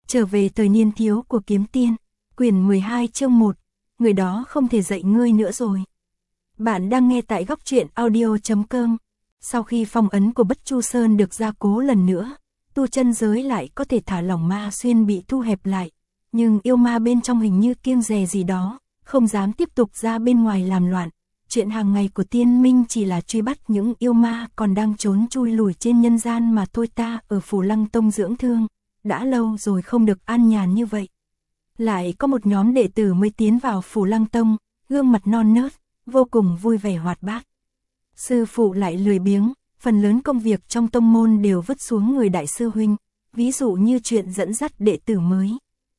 Trở về thời niên thiếu của kiếm tiên, quyển 12 chương 1, người đó không thể dạy ngươi nữa rồi. Bạn đang nghe tại góc truyện audio.com. Sau khi phong ấn của Bất Chu Sơn được gia cố lần nữa, tu chân giới lại có thể thả lỏng ma xuyên bị thu hẹp lại, nhưng yêu ma bên trong hình như kiêng dè gì đó, không dám tiếp tục ra bên ngoài làm loạn. Chuyện hàng ngày của tiên minh chỉ là truy bắt những yêu ma còn đang trốn chui lủi trên nhân gian mà thôi. Ta ở Phù Lăng Tông dưỡng thương, đã lâu rồi không được an nhàn như vậy. Lại có một nhóm đệ tử mới tiến vào Phù Lăng Tông, gương mặt non nớt, vô cùng vui vẻ hoạt bát. Sư phụ lại lười biếng, phần lớn công việc trong tông môn đều vứt xuống người đại sư huynh, ví dụ như chuyện dẫn dắt đệ tử mới.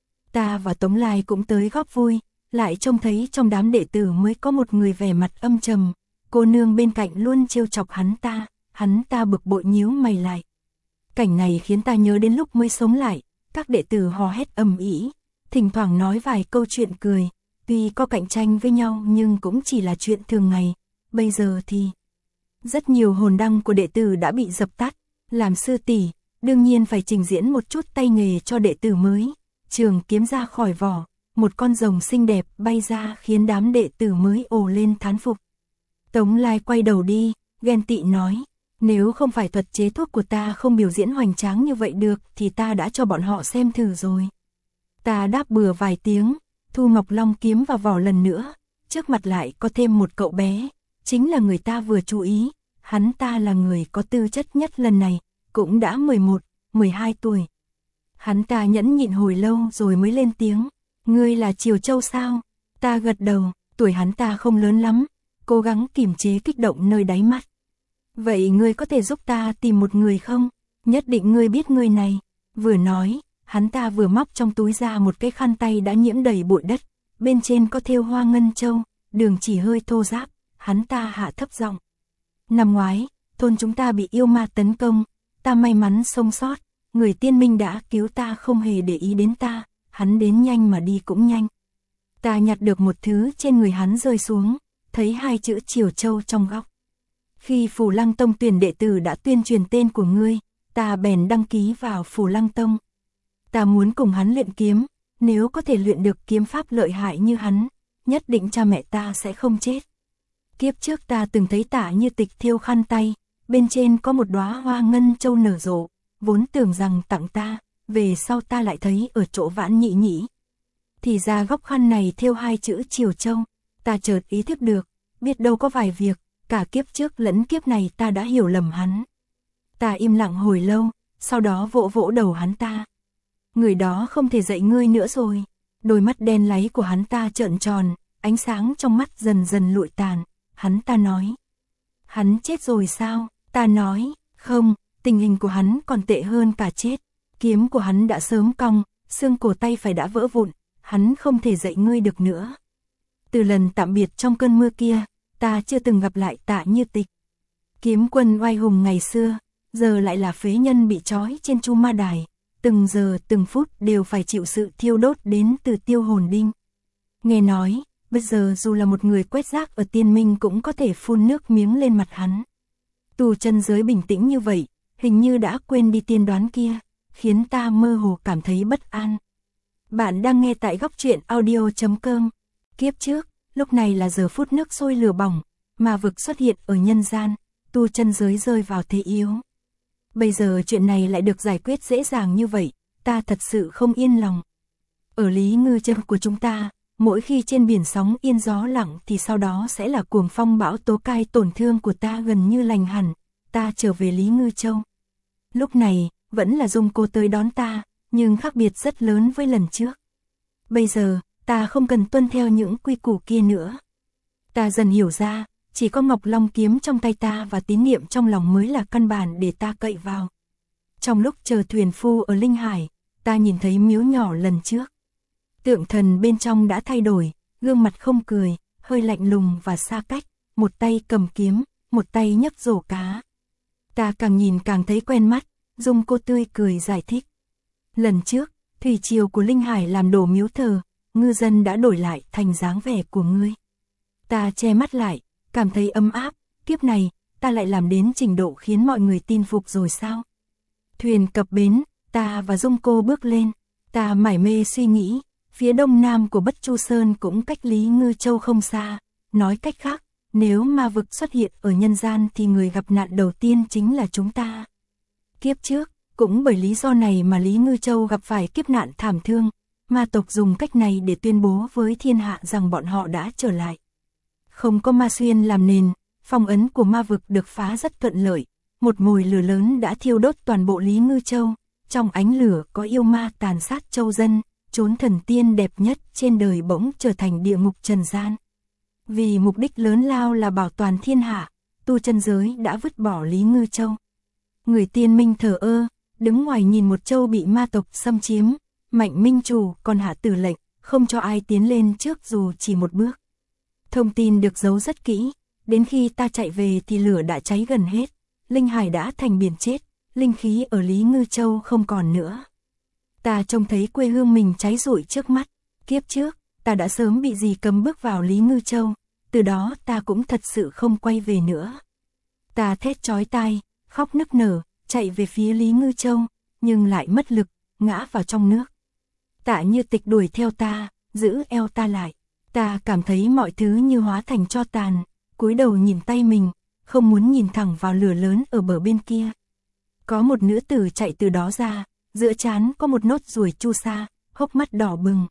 Ta và Tống Lai cũng tới góp vui, lại trông thấy trong đám đệ tử mới có một người vẻ mặt âm trầm, cô nương bên cạnh luôn trêu chọc hắn ta bực bội nhíu mày lại. Cảnh này khiến ta nhớ đến lúc mới sống lại, các đệ tử hò hét ầm ĩ, thỉnh thoảng nói vài câu chuyện cười, tuy có cạnh tranh với nhau nhưng cũng chỉ là chuyện thường ngày. Bây giờ thì rất nhiều hồn đăng của đệ tử đã bị dập tắt, làm sư tỷ, đương nhiên phải trình diễn một chút tay nghề cho đệ tử mới. Trường kiếm ra khỏi vỏ, một con rồng xinh đẹp bay ra khiến đám đệ tử mới ồ lên thán phục. Tống Lai quay đầu đi, ghen tị nói, nếu không phải thuật chế thuốc của ta không biểu diễn hoành tráng như vậy được thì ta đã cho bọn họ xem thử rồi. Ta đáp bừa vài tiếng, thu Ngọc Long kiếm vào vỏ lần nữa, trước mặt lại có thêm một cậu bé, chính là người ta vừa chú ý, hắn ta là người có tư chất nhất lần này, cũng đã 11, 12 tuổi. Hắn ta nhẫn nhịn hồi lâu rồi mới lên tiếng, ngươi là Triều Châu sao? Ta gật đầu, tuổi hắn ta không lớn lắm, cố gắng kiềm chế kích động nơi đáy mắt. Vậy ngươi có thể giúp ta tìm một người không? Nhất định ngươi biết người này. Vừa nói, hắn ta vừa móc trong túi ra một cái khăn tay đã nhiễm đầy bụi đất, bên trên có thêu hoa ngân châu, đường chỉ hơi thô ráp, hắn ta hạ thấp giọng. Năm ngoái, thôn chúng ta bị yêu ma tấn công, ta may mắn sống sót, người tiên minh đã cứu ta không hề để ý đến ta, hắn đến nhanh mà đi cũng nhanh. Ta nhặt được một thứ trên người hắn rơi xuống, thấy hai chữ Triều Châu trong góc. Khi Phù Lăng Tông tuyển đệ tử đã tuyên truyền tên của ngươi, ta bèn đăng ký vào Phù Lăng Tông. Ta muốn cùng hắn luyện kiếm, nếu có thể luyện được kiếm pháp lợi hại như hắn, nhất định cha mẹ ta sẽ không chết. Kiếp trước ta từng thấy Tả Như Tịch thêu khăn tay, bên trên có một đóa hoa ngân châu nở rộ, vốn tưởng rằng tặng ta, về sau ta lại thấy ở chỗ Vãn Nhị Nhĩ. Thì ra góc khăn này thêu hai chữ Triều Châu, ta chợt ý thức được, biết đâu có vài việc, cả kiếp trước lẫn kiếp này ta đã hiểu lầm hắn. Ta im lặng hồi lâu, sau đó vỗ vỗ đầu hắn ta. Người đó không thể dạy ngươi nữa rồi. Đôi mắt đen láy của hắn ta trợn tròn, ánh sáng trong mắt dần dần lụi tàn. Hắn ta nói, hắn chết rồi sao? Ta nói, không, tình hình của hắn còn tệ hơn cả chết. Kiếm của hắn đã sớm cong, xương cổ tay phải đã vỡ vụn, hắn không thể dạy ngươi được nữa. Từ lần tạm biệt trong cơn mưa kia, ta chưa từng gặp lại Tạ Như Tịch. Kiếm quân oai hùng ngày xưa, giờ lại là phế nhân bị trói trên Chu Ma Đài, từng giờ từng phút đều phải chịu sự thiêu đốt đến từ tiêu hồn đinh. Nghe nói, bây giờ dù là một người quét rác ở tiên minh cũng có thể phun nước miếng lên mặt hắn. Tu chân giới bình tĩnh như vậy, hình như đã quên đi tiên đoán kia, khiến ta mơ hồ cảm thấy bất an. Bạn đang nghe tại góc truyện audio.com. Kiếp trước, lúc này là giờ phút nước sôi lửa bỏng, ma vực xuất hiện ở nhân gian, tu chân giới rơi vào thế yếu. Bây giờ chuyện này lại được giải quyết dễ dàng như vậy, ta thật sự không yên lòng. Ở Lý Ngư Châu của chúng ta, mỗi khi trên biển sóng yên gió lặng thì sau đó sẽ là cuồng phong bão tố, cai tổn thương của ta gần như lành hẳn. Ta trở về Lý Ngư Châu. Lúc này, vẫn là Dung cô tới đón ta, nhưng khác biệt rất lớn với lần trước. Bây giờ, ta không cần tuân theo những quy củ kia nữa. Ta dần hiểu ra, chỉ có Ngọc Long kiếm trong tay ta và tín niệm trong lòng mới là căn bản để ta cậy vào. Trong lúc chờ thuyền phu ở Linh Hải, ta nhìn thấy miếu nhỏ lần trước. Tượng thần bên trong đã thay đổi, gương mặt không cười, hơi lạnh lùng và xa cách, một tay cầm kiếm, một tay nhấc rổ cá. Ta càng nhìn càng thấy quen mắt, Dung cô tươi cười giải thích. Lần trước, thủy triều của Linh Hải làm đổ miếu thờ, ngư dân đã đổi lại thành dáng vẻ của ngươi. Ta che mắt lại, cảm thấy ấm áp, kiếp này, ta lại làm đến trình độ khiến mọi người tin phục rồi sao? Thuyền cập bến, ta và Dung cô bước lên, Ta mải mê suy nghĩ, phía đông nam của Bất Chu Sơn cũng cách Lý Ngư Châu không xa, nói cách khác, nếu ma vực xuất hiện ở nhân gian thì người gặp nạn đầu tiên chính là chúng ta. Kiếp trước, cũng bởi lý do này mà Lý Ngư Châu gặp phải kiếp nạn thảm thương, ma tộc dùng cách này để tuyên bố với thiên hạ rằng bọn họ đã trở lại. Không có ma xuyên làm nền, phong ấn của ma vực được phá rất thuận lợi, một mồi lửa lớn đã thiêu đốt toàn bộ Lý Ngư Châu, trong ánh lửa có yêu ma tàn sát châu dân, chốn thần tiên đẹp nhất trên đời bỗng trở thành địa ngục trần gian. Vì mục đích lớn lao là bảo toàn thiên hạ, tu chân giới đã vứt bỏ Lý Ngư Châu. Người tiên minh thờ ơ, đứng ngoài nhìn một châu bị ma tộc xâm chiếm, Mạnh minh chủ còn hạ tử lệnh, không cho ai tiến lên trước dù chỉ một bước. Thông tin được giấu rất kỹ, đến khi ta chạy về thì lửa đã cháy gần hết, linh hải đã thành biển chết, linh khí ở Lý Ngư Châu không còn nữa. Ta trông thấy quê hương mình cháy rụi trước mắt, kiếp trước, ta đã sớm bị dì cấm bước vào Lý Ngư Châu, từ đó ta cũng thật sự không quay về nữa. Ta thét chói tai, khóc nức nở, chạy về phía Lý Ngư Châu, nhưng lại mất lực, ngã vào trong nước. Tạ Như Tịch đuổi theo ta, giữ eo ta lại. Ta cảm thấy mọi thứ như hóa thành tro tàn, cúi đầu nhìn tay mình, không muốn nhìn thẳng vào lửa lớn ở bờ bên kia. Có một nữ tử chạy từ đó ra, giữa trán có một nốt ruồi chu sa, hốc mắt đỏ bừng.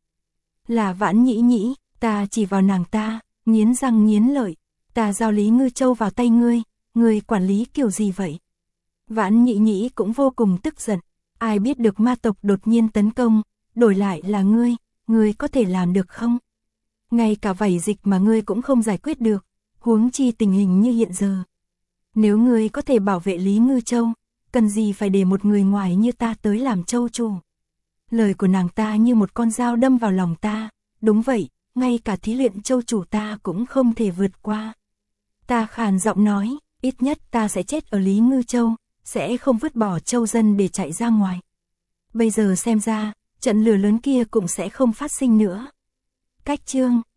Là Vãn Nhĩ Nhĩ, ta chỉ vào nàng ta, nghiến răng nghiến lợi. Ta giao Lý Ngư Châu vào tay ngươi quản lý kiểu gì vậy? Vãn Nhĩ Nhĩ cũng vô cùng tức giận, ai biết được ma tộc đột nhiên tấn công, đổi lại là ngươi có thể làm được không? Ngay cả vảy dịch mà ngươi cũng không giải quyết được, huống chi tình hình như hiện giờ. Nếu ngươi có thể bảo vệ Lý Ngư Châu, cần gì phải để một người ngoài như ta tới làm châu chủ? Lời của nàng ta như một con dao đâm vào lòng ta, đúng vậy, ngay cả thí luyện châu chủ ta cũng không thể vượt qua. Ta khàn giọng nói, ít nhất ta sẽ chết ở Lý Ngư Châu, sẽ không vứt bỏ châu dân để chạy ra ngoài. Bây giờ xem ra, trận lửa lớn kia cũng sẽ không phát sinh nữa. Cách chương